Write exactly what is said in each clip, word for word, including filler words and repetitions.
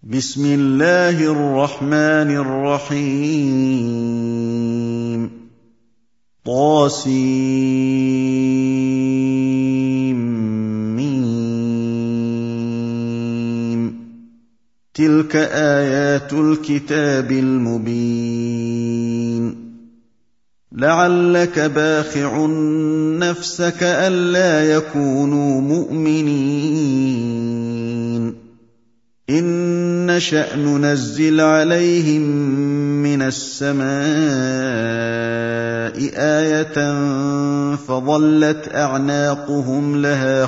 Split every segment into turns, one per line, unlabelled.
بسم الله الرحمن الرحيم طاسيم تلك آيات الكتاب المبين لعلك باخع نفسك ألا يكونوا مؤمنين إن نشأ ننزل عليهم من السماء آية فظلت أعناقهم لها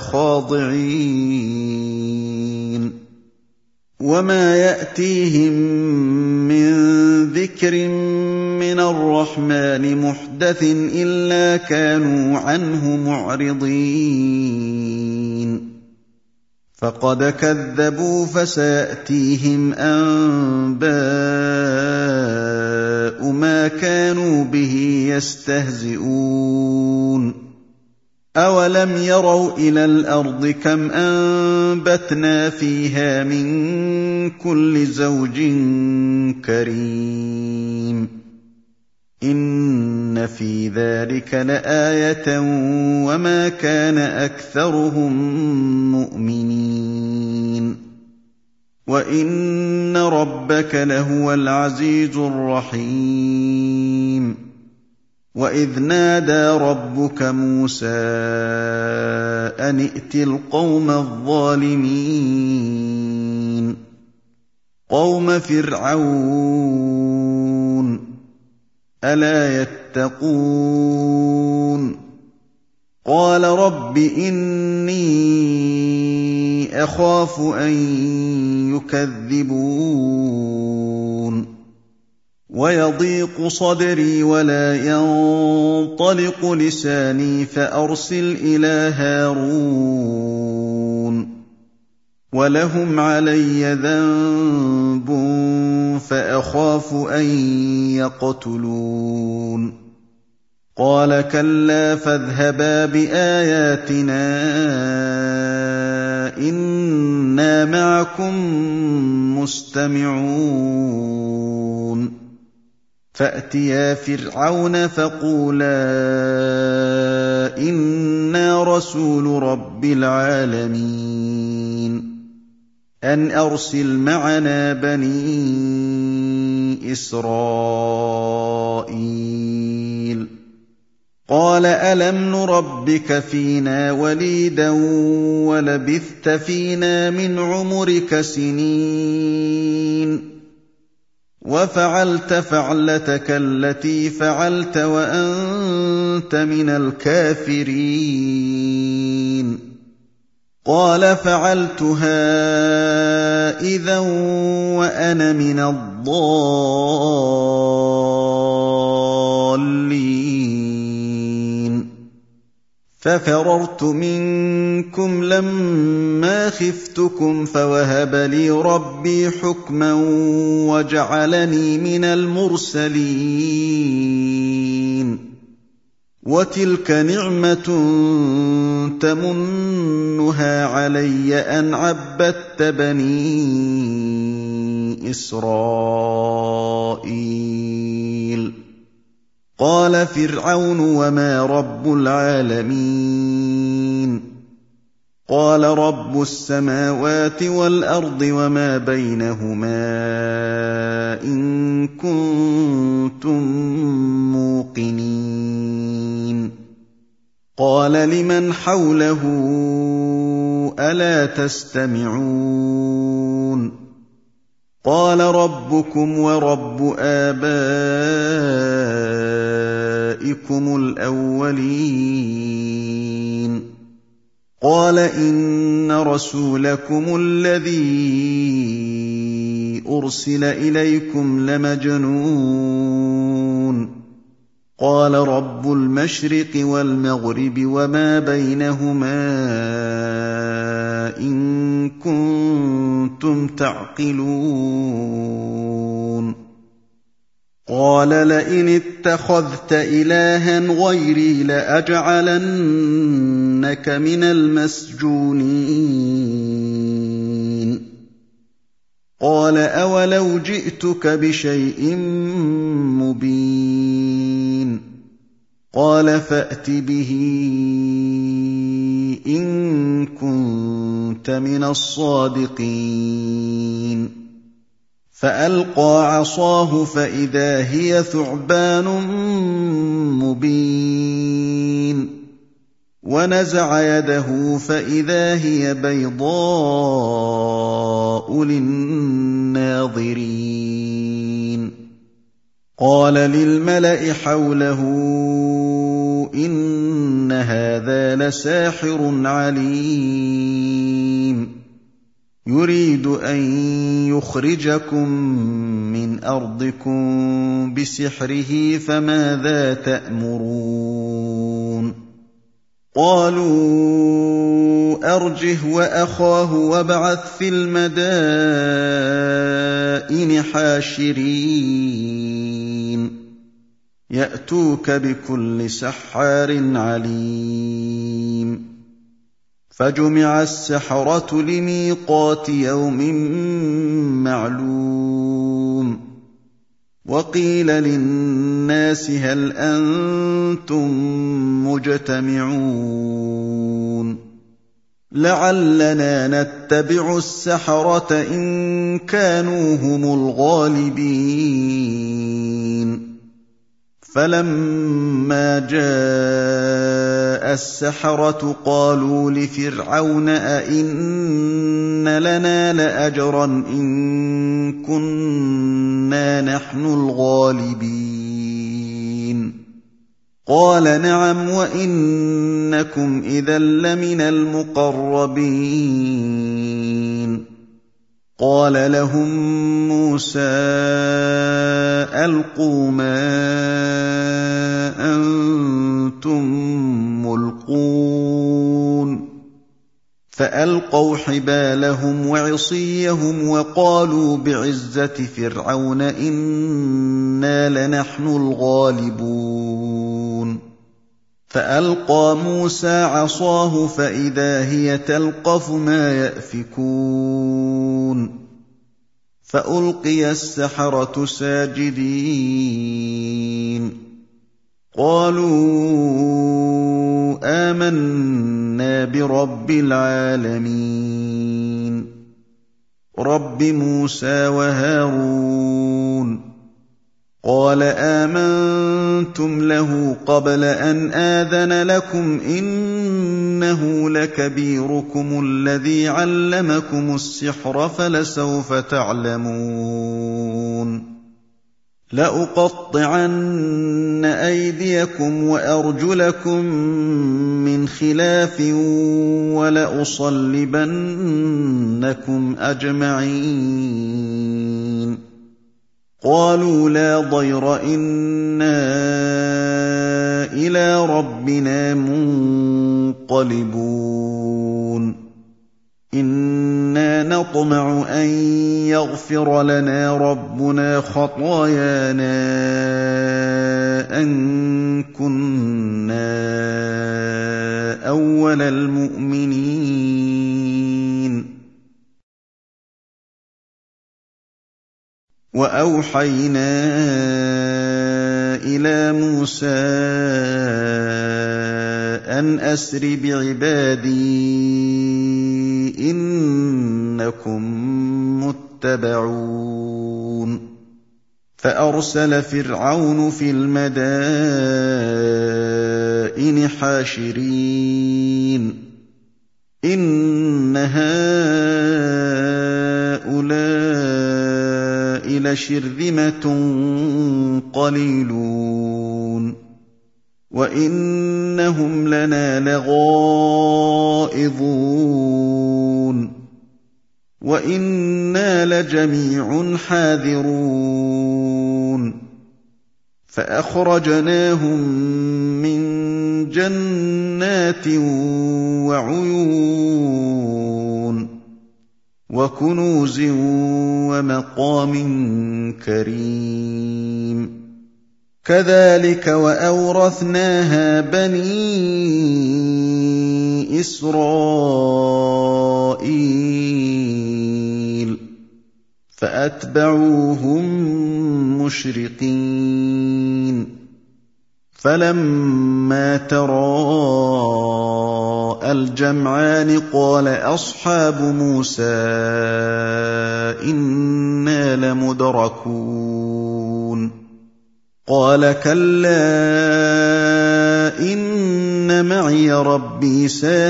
خاضعين وما يأتيهم من ذكر من الرحمن محدث إلا كانوا عنه معرضين فقد كذبوا فسيأتيهم أنباء ما كانوا به يستهزئون أولم يروا إلى الأرض كم أنبتنا فيها من كل زوج كريم إن في ذلك لآية وما كان أكثرهم مؤمنين وإن ربك لهو العزيز الرحيم وإذ نادى ربك موسى أن ائت القوم الظالمين قوم فرعون ألا يتقون قال رب إني أخاف أن يكذبون ويضيق صدري ولا ينطلق لساني فأرسل إلى هارون ولهم علي ذنب فأخاف أن يقتلون قال كلا فاذهبا بآياتنا إنا معكم مستمعون فأتيا فرعون فقولا إنا رسول رب العالمين أن أرسل معنا بني إسرائيل قال ألم نربك فينا وليدا ولبثت فينا من عمرك سنين وفعلت فعلتك التي فعلت وأنت من الكافرين قال فعلتها إذا وأنا من الضالين ففررت منكم لما خفتكم فوهب لي ربي حكما وجعلني من المرسلين وتلك نعمة تمنها علي أن عبدت بني إسرائيل قال فرعون وما رب العالمين قال رب السماوات والأرض وما بينهما إن كنتم موقنين قال لمن حوله ألا تستمعون قال ربكم ورب آبائكم الأولين قال إن رسولكم الذي أرسل إليكم لمجنون قال رب المشرق والمغرب وما بينهما إن كنتم تعقلون قال لئن اتخذت إلها غيري لأجعلنك من المسجونين قَالَ أَوَلَوْ جِئْتُكَ بِشَيْءٍ مُّبِينٍ قَالَ فَأْتِ بِهِ إِن كُنتَ مِنَ الصَّادِقِينَ فَأَلْقَىٰ عَصَاهُ فَإِذَا هِيَ ثُعْبَانٌ مُّبِينٌ وَنَزَعَ يَدَهُ فَإِذَا هِيَ بَيْضَاءُ لِلنَّاظِرِينَ قَالَ لِلْمَلَإِ حَوْلَهُ إِنَّ هَٰذَا لَسَاحِرٌ عَلِيمٌ يُرِيدُ أَن يُخْرِجَكُم مِّنْ أَرْضِكُم بِسِحْرِهِ فَمَاذَا تَأْمُرُونَ قَالُوا أَرْجِهْ وَأَخَاهُ وَابْعَثْ فِي الْمَدَائِنِ حَاشِرِينَ يَأْتُوكَ بِكُلِّ سَحَّارٍ عَلِيمٍ فَجُمِعَ السَّحَرَةُ لِمِيقَاتِ يَوْمٍ مَّعْلُومٍ وَقِيلَ لِلنَّاسِ هَلْ أَنتُم مُّجْتَمِعُونَ لَعَلَّنَا نَتَّبِعُ السَّحَرَةَ إِن كَانُوا هُمُ الْغَالِبِينَ فَلَمَّا جَاءَ السَّحَرَةُ قَالُوا لِفِرْعَوْنَ أَئِنَّ لَنَا لَأَجْرًا إِن كُنَّا نَحْنُ الْغَالِبِينَ قَالَ نَعَمْ وَإِنَّكُمْ إِذًا لَّمِنَ الْمُقَرَّبِينَ قَالَ لَهُم مُّوسَىٰ أَلْقُوا مَا أَنتُم مُّلْقُونَ فَأَلْقَوْا حِبَالَهُمْ وَعِصِيَّهُمْ وَقَالُوا بِعِزَّةِ فِرْعَوْنَ إِنَّا لَنَحْنُ الْغَالِبُونَ فَأَلْقَىٰ مُوسَىٰ عَصَاهُ فَإِذَا هِيَ تَلْقَفُ مَا يَأْفِكُونَ فَأُلْقِيَ السَّحَرَةُ سَاجِدِينَ قَالُوا آمَنَّا بِرَبِّ الْعَالَمِينَ رَبِّ مُوسَىٰ وَهَارُونَ قَالَ آمَنتُمْ لَهُ قَبْلَ أَنْ آذَنَ لَكُمْ إِنَّهُ لَكَبِيرُكُمُ الَّذِي عَلَّمَكُمُ السِّحْرَ فَلَسَوْفَ تَعْلَمُونَ لَأُقَطِّعَنَّ أَيْدِيَكُمْ وَأَرْجُلَكُم مِّنْ خِلَافٍ وَلَأُصَلِّبَنَّكُمْ أَجْمَعِينَ قَالُوا لَا ضَيْرَ إِنَّا إِلَىٰ رَبِّنَا مُنقَلِبُونَ إِنَّا نَطْمَعُ أَن يَغْفِرَ لَنَا رَبُّنَا خَطَايَانَا أَن كُنَّا أَوَّلَ الْمُؤْمِنِينَ وَأَوْحَيْنَا إِلَىٰ مُوسَىٰ أَنْ أَسْرِ بِعِبَادِي إِنَّكُم مُّتَّبَعُونَ فَأَرْسَلَ فِرْعَوْنُ فِي الْمَدَائِنِ حَاشِرِينَ إِنَّ هَٰؤُلَاءِ لَشِرْذِمَةٌ قَلِيلُونَ وَإِنَّهُمْ لَنَا لَغَائِظُونَ وَإِنَّا لَجَمِيعٌ حَاذِرُونَ فَأَخْرَجْنَاهُم مِّن جَنَّاتٍ وَعُيُونٍ وَكُنُوزٍ وَمَقَامٍ كَرِيمٍ كَذَٰلِكَ وَأَوْرَثْنَاهَا بَنِي إِسْرَائِيلَ فأتبعوهم مشرقين فلما تراءى الجمعان قال أصحاب موسى إنا لمدركون قال كلا إن معي ربي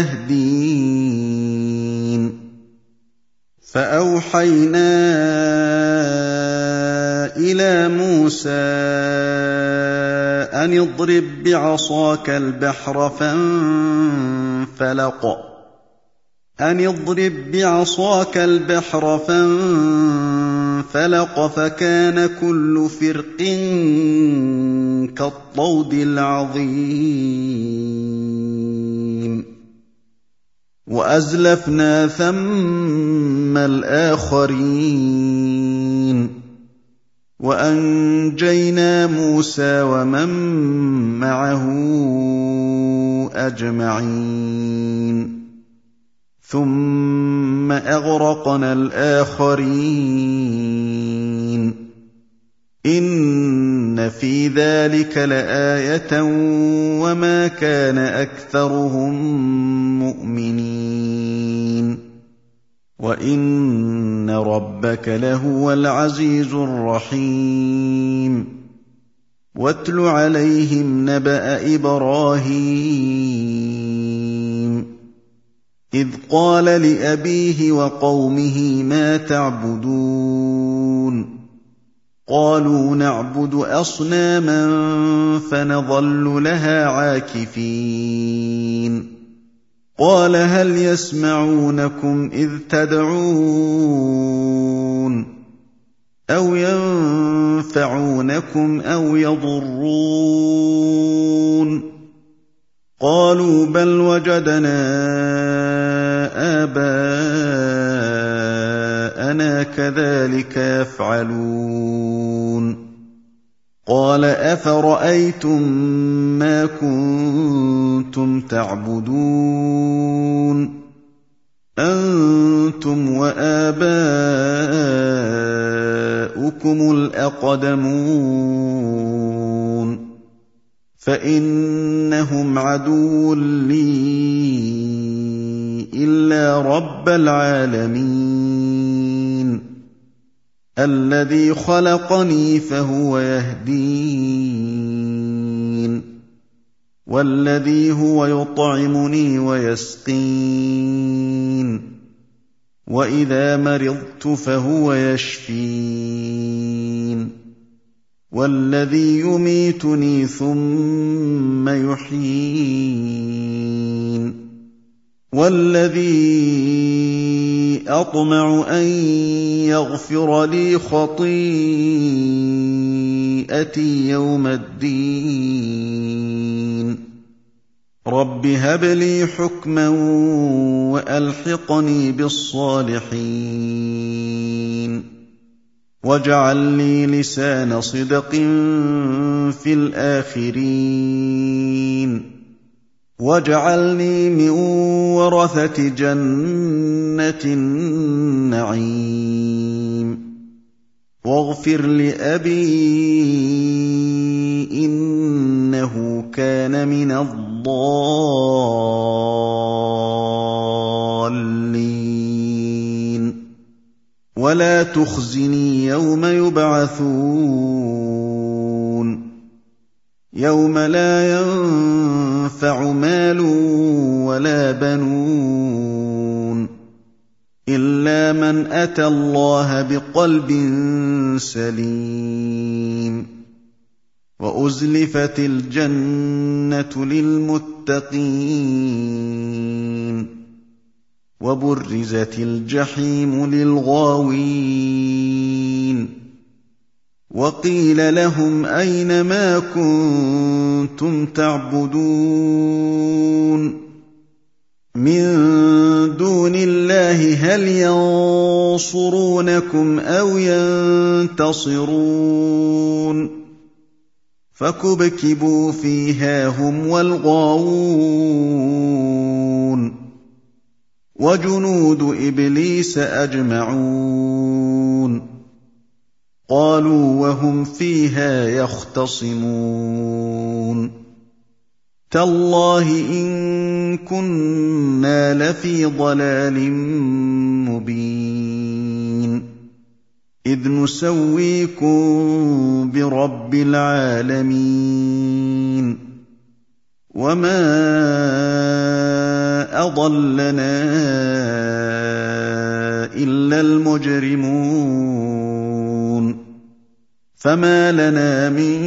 سيهدين فأوحينا إلى موسى أن اضرب بعصاك البحر فانفلق أن اضرب بعصاك البحر فانفلق فكان كل فرق كالطود العظيم وأزلفنا ثم الآخرين وأنجينا موسى ومن معه أجمعين ثم أغرقنا الآخرين إن في ذلك لآية وما كان أكثرهم مؤمنين وإن ربك لهو العزيز الرحيم واتل عليهم نبأ إبراهيم إذ قال لأبيه وقومه ما تعبدون قالوا نعبد أصناما فنظل لها عاكفين قال هل يسمعونكم إذ تدعون أو ينفعونكم أو يضرون قالوا بل وجدنا آباءنا كذلك يفعلون قال أفرأيتم ما كنتم تعبدون أنتم وآباؤكم الأقدمون فإنهم عدو لي إلا رب العالمين الذي خلقني فهو يهدين والذي هو يطعمني ويسقين وإذا مرضت فهو يشفين والذي يميتني ثم يحيين والذي أطمع أن يغفر لي خطيئتي يوم الدين رب هب لي حكما وألحقني بالصالحين واجعل لي لسان صدق في الآخرين واجعلني من ورثة جنة النعيم واغفر لأبي إنه كان من الضالين ولا تخزني يوم يبعثون يوم لا ينفع مال ولا بنون إلا من أتى الله بقلب سليم وأزلفت الجنة للمتقين وبرزت الجحيم للغاوين وقيل لهم أين ما كنتم تعبدون من دون الله هل ينصرونكم أو ينتصرون فكبكبوا فيها هم والغاوون وجنود إبليس أجمعون قالوا وهم فيها يختصمون تالله إن كنا لفي ضلال مبين إذ نسويكم برب العالمين وما أضلنا إلا المجرمون فما لنا من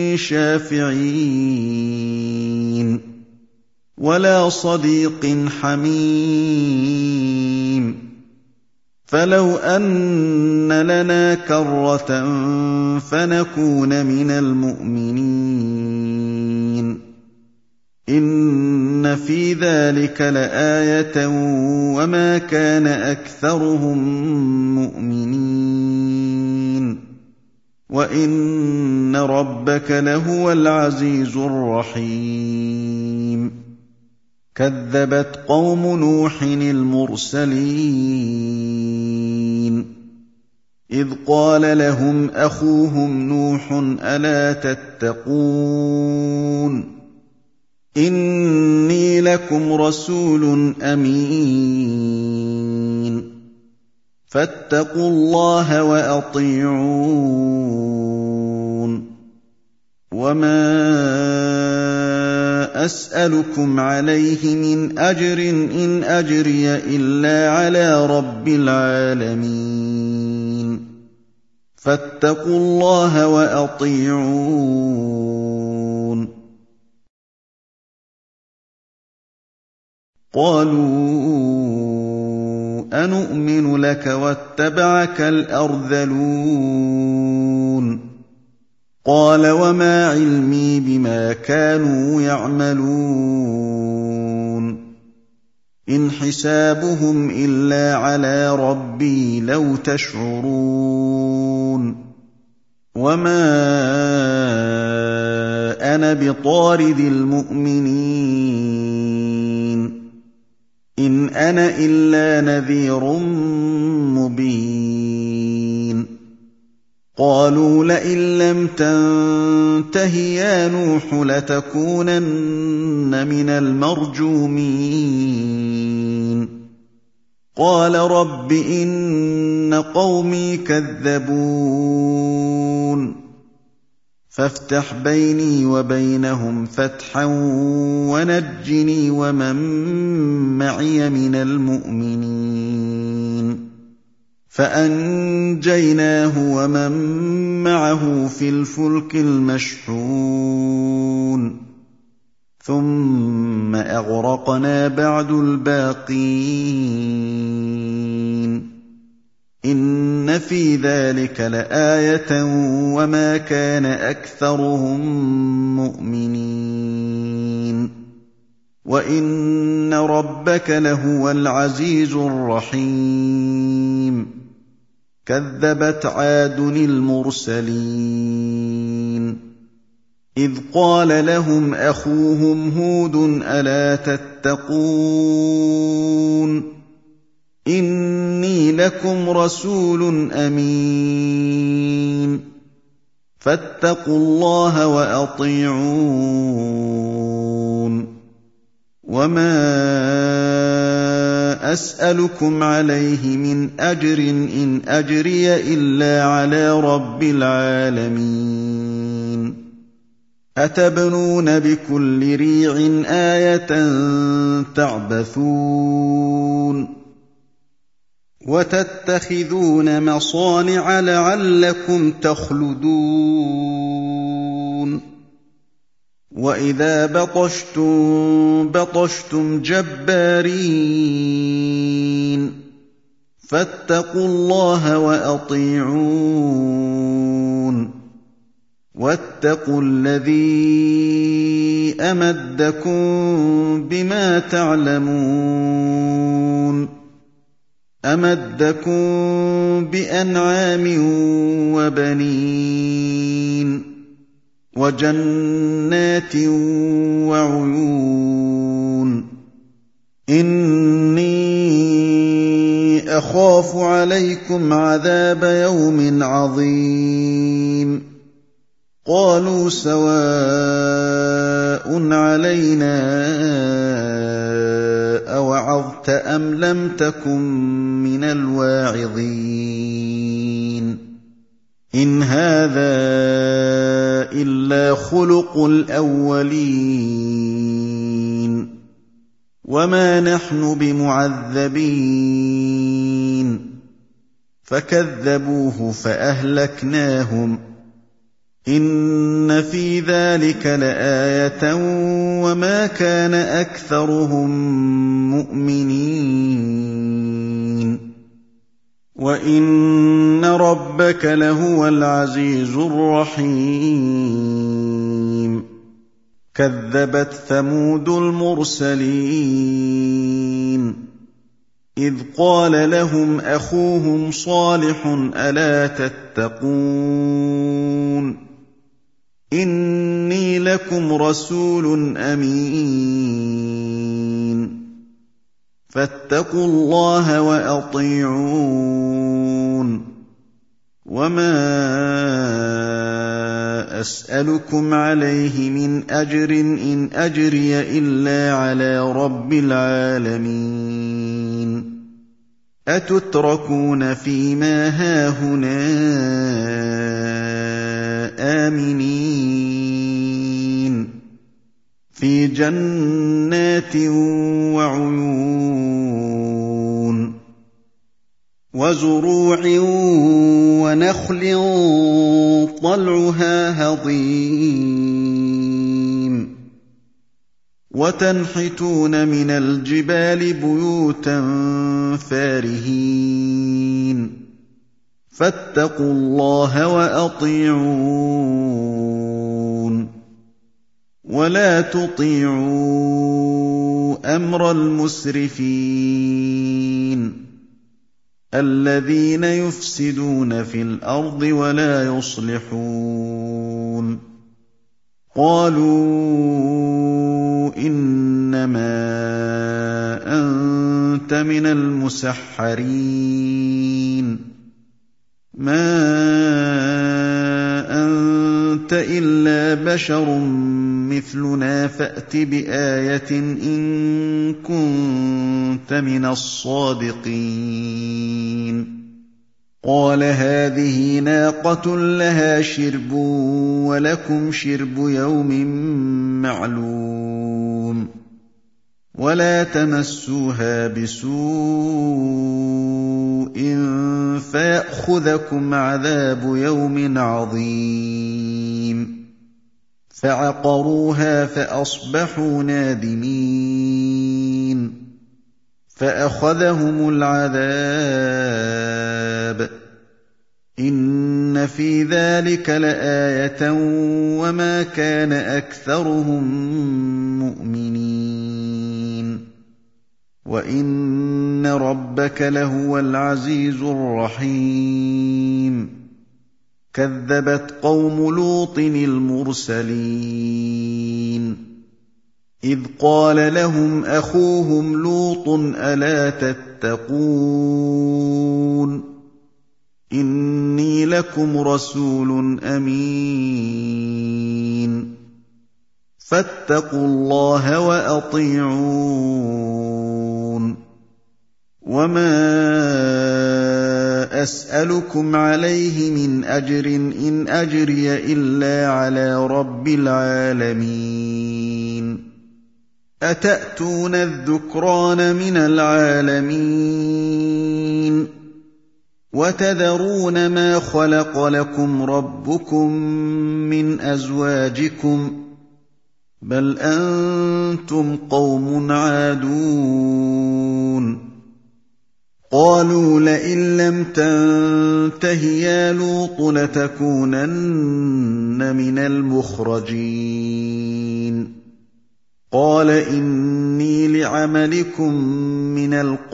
شافعين ولا صديق حميم فلو أن لنا كرة فنكون من المؤمنين إن في ذلك لآية وما كان أكثرهم مؤمنين وإن ربك لهو العزيز الرحيم كذبت قوم نوح المرسلين إذ قال لهم أخوهم نوح ألا تتقون إني لكم رسول أمين فاتقوا الله وأطيعون وما أسألكم عليه من أجر إن أجري إلا على رب العالمين فاتقوا الله وأطيعون قالوا أنؤمن لك واتبعك الأرذلون قال وما علمي بما كانوا يعملون إن حسابهم إلا على ربي لو تشعرون وما أنا بطارد المؤمنين إن أنا إلا نذير مبين قالوا لئن لم تنته يا نوح لتكونن من المرجومين قال رب إن قومي كذبون فافتح بيني وبينهم فتحا ونجني ومن معي من المؤمنين فأنجيناه ومن معه في الفلك المشحون ثم أغرقنا بعد الباقين إن في ذلك لآية وما كان أكثرهم مؤمنين وإن ربك لهو العزيز الرحيم كذبت عاد المرسلين إذ قال لهم أخوهم هود ألا تتقون إني لكم رسول أمين فاتقوا الله وأطيعون وما أسألكم عليه من أجر إن أجري إلا على رب العالمين أتبنون بكل ريع آية تعبثون وتتخذون مصانع لعلكم تخلدون وإذا بطشتم بطشتم جبارين فاتقوا الله وأطيعون واتقوا الذي أمدكم بما تعلمون أمدكم بأنعام وبنين وجنات وعيون إني أخاف عليكم عذاب يوم عظيم قالوا سواء علينا أوعظت أم لم تكن من الواعظين إن هذا إلا خلق الأولين وما نحن بمعذبين فكذبوه فأهلكناهم إن في ذلك لآية وما كان أكثرهم مؤمنين وإن ربك لهو العزيز الرحيم كذبت ثمود المرسلين إذ قال لهم أخوهم صالح ألا تتقون إني لكم رسول أمين فاتقوا الله وأطيعون وما أسألكم عليه من أجر إن أجري إلا على رب العالمين أتتركون فيما هاهنا آمنين في جنات وعيون وزروع ونخل طلعها هضيم وتنحتون من الجبال بيوتا فارهين فاتقوا الله وأطيعون ولا تطيعوا أمر المسرفين الذين يفسدون في الأرض ولا يصلحون قالوا إنما أنت من المسحرين ما أنت إلا بشر مثلنا فأت بآية إن كنت من الصادقين قال هذه ناقة لها شرب ولكم شرب يوم معلوم ولا تمسوها بسوء فيأخذكم عذاب يوم عظيم فعقروها فأصبحوا نادمين فأخذهم العذاب إن في ذلك لآية وما كان أكثرهم مؤمنين وإن ربك لهو العزيز الرحيم كذبت قوم لوط المرسلين إذ قال لهم أخوهم لوط ألا تتقون إني لكم رسول أمين فاتقوا الله وأطيعون وما أسألكم عليه من أجر إن أجري إلا على رب العالمين أتأتون الذكران من العالمين وتذرون ما خلق لكم ربكم من أزواجكم بل أنتم قوم عادون قالوا لئن لم تنته يا لوط لتكونن من المخرجين قال إني لعملكم من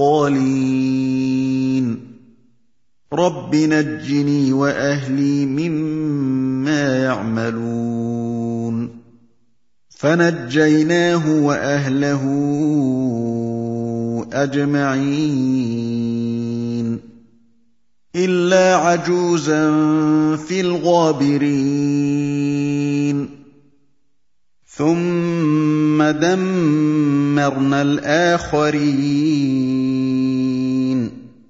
القالين رب نجني وأهلي مما يعملون فنجيناه وأهله أجمعين إلا عجوزا في الغابرين ثم دمرنا الآخرين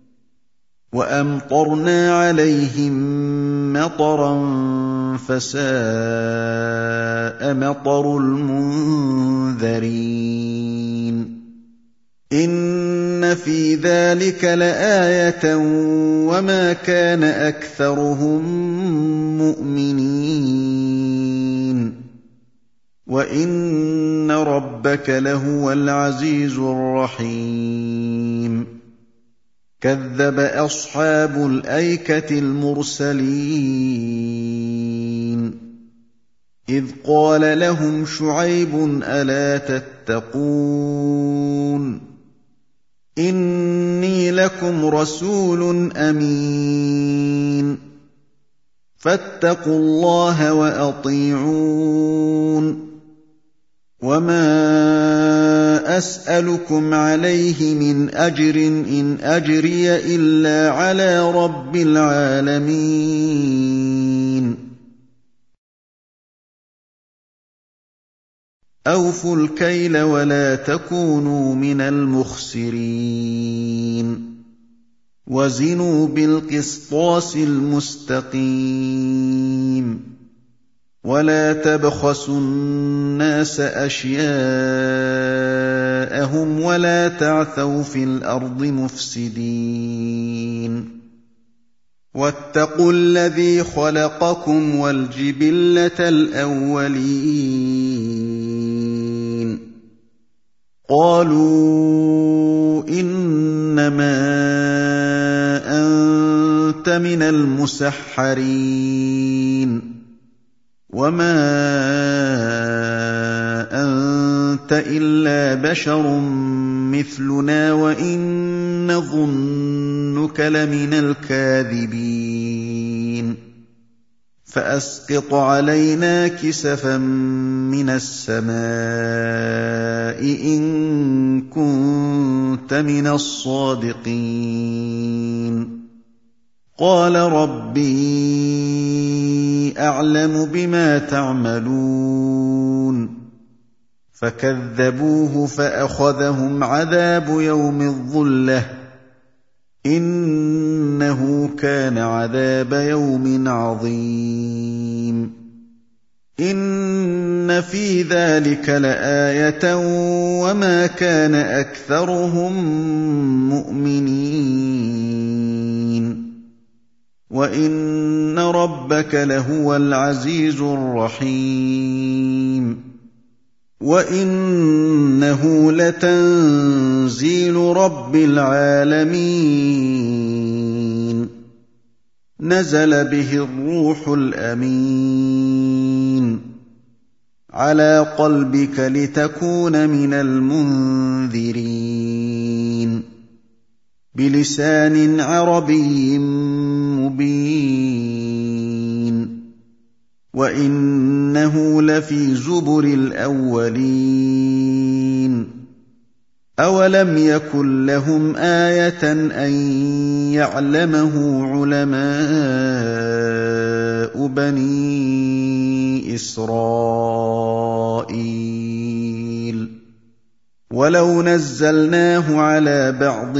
وأمطرنا عليهم مطرا فساء مطر المنذرين إن في ذلك لآية وما كان أكثرهم مؤمنين وإن ربك لهو العزيز الرحيم كذب أصحاب الأيكة المرسلين إذ قال لهم شعيب ألا تتقون إني لكم رسول أمين فاتقوا الله وأطيعون وما أسألكم عليه من أجر إن أجري إلا على رب العالمين أوفوا الكيل ولا تكونوا من المخسرين وزنوا بالقسطاس المستقيم ولا تبخسوا الناس أشياءهم ولا تعثوا في الأرض مفسدين واتقوا الذي خلقكم والجبلة الأولين قالوا إنما أنت من المسحرين وما أنت إلا بشر مثلنا وإن نظنك لمن الكاذبين فأسقط علينا كسفا من السماء إن كنت من الصادقين قال ربي أعلم بما تعملون فكذبوه فأخذهم عذاب يوم الظلة إنه كان عذاب يوم عظيم إن في ذلك لآية وما كان أكثرهم مؤمنين وإن ربك لهو العزيز الرحيم وإنه لتنزيل رب العالمين نزل به الروح الأمين على قلبك لتكون من المنذرين بلسان عربي مبين وإنه لفي زبر الأولين أولم يكن لهم آية أن يعلمه علماء بني إسرائيل ولو نزلناه على بعض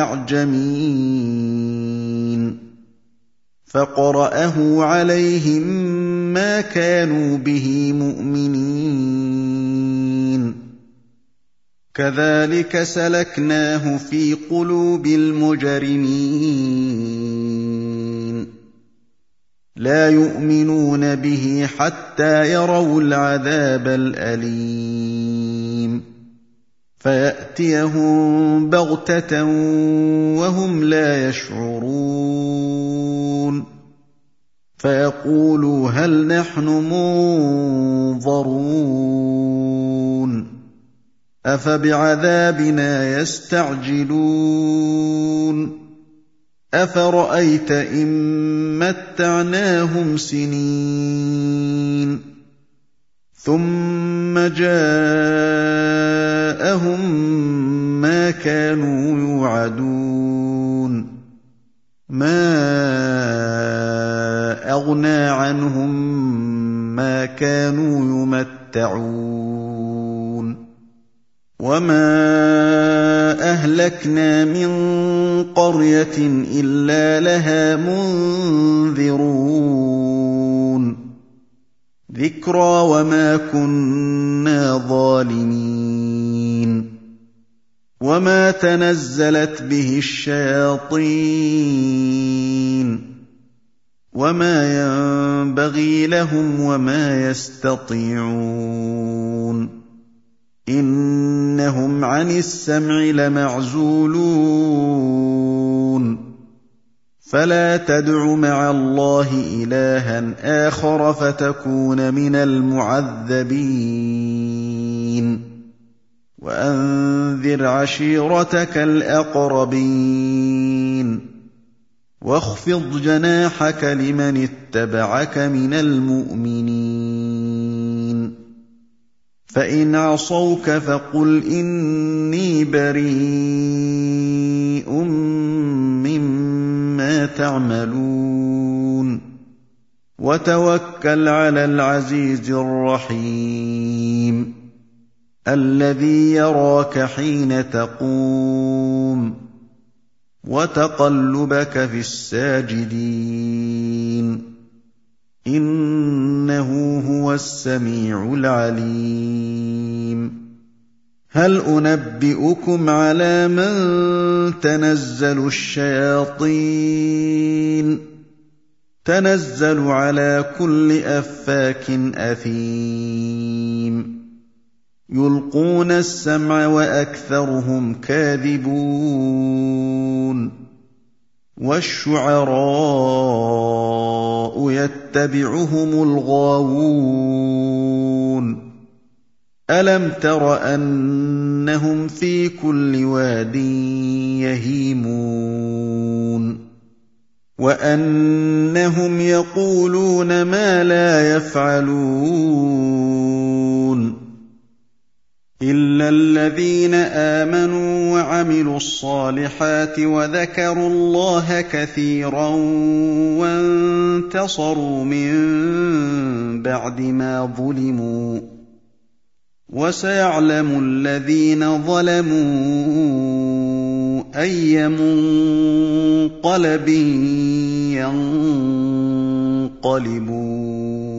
الأعجمين فقرأه عليهم ما كانوا به مؤمنين كذلك سلكناه في قلوب المجرمين لا يؤمنون به حتى يروا العذاب الأليم فيأتيهم بغتة وهم لا يشعرون فيقولوا هل نحن منظرون أفبعذابنا يستعجلون أفرأيت إن متعناهم سنين ثُمَّ جَاءَهُم مَّا كَانُوا يُوعَدُونَ مَا أَغْنَىٰ عَنْهُم مَّا كَانُوا يُمَتَّعُونَ وَمَا أَهْلَكْنَا مِن قَرْيَةٍ إِلَّا لَهَا مُنذِرُونَ ذِكْرَىٰ وَمَا كُنَّا ظَالِمِينَ وَمَا تَنَزَّلَتْ بِهِ الشَّيَاطِينُ وَمَا يَنبَغِي لَهُمْ وَمَا يَسْتَطِيعُونَ إِنَّهُمْ عَنِ السَّمْعِ لَمَعْزُولُونَ فَلَا تَدْعُ مَعَ اللَّهِ إِلَٰهًا آخَرَ فَتَكُونَ مِنَ الْمُعَذَّبِينَ وَأَنذِرْ عَشِيرَتَكَ الْأَقْرَبِينَ وَاخْفِضْ جَنَاحَكَ لِمَنِ اتَّبَعَكَ مِنَ الْمُؤْمِنِينَ فَإِنْ عَصَوْكَ فَقُلْ إِنِّي بَرِيءٌ مِّمَّا تَعْمَلُونَ وَتَوَكَّلْ عَلَى الْعَزِيزِ الرَّحِيمِ الَّذِي يَرَاكَ حِينَ تَقُومُ وَتَقَلُّبَكَ فِي السَّاجِدِينَ إِنَّهُ هُوَ السَّمِيعُ الْعَلِيمُ هَلْ أُنَبِّئُكُمْ عَلَىٰ مَن تَنَزَّلُ الشَّيَاطِينُ تَنَزَّلُ عَلَىٰ كُلِّ أَفَّاكٍ أَثِيمٍ يُلْقُونَ السَّمْعَ وَأَكْثَرُهُمْ كَاذِبُونَ وَالشُّعَرَاءُ يَتَّبِعُهُمُ الْغَاوُونَ أَلَمْ تَرَ أَنَّهُمْ فِي كُلِّ وَادٍ يَهِيمُونَ وَأَنَّهُمْ يَقُولُونَ مَا لَا يَفْعَلُونَ إِلَّا الَّذِينَ آمَنُوا وَعَمِلُوا الصَّالِحَاتِ وَذَكَرُوا اللَّهَ كَثِيرًا وَانتَصَرُوا مِن بَعْدِ مَا ظُلِمُوا وَسَيَعْلَمُ الَّذِينَ ظَلَمُوا أَيَّ مُنقَلَبٍ يَنقَلِبُونَ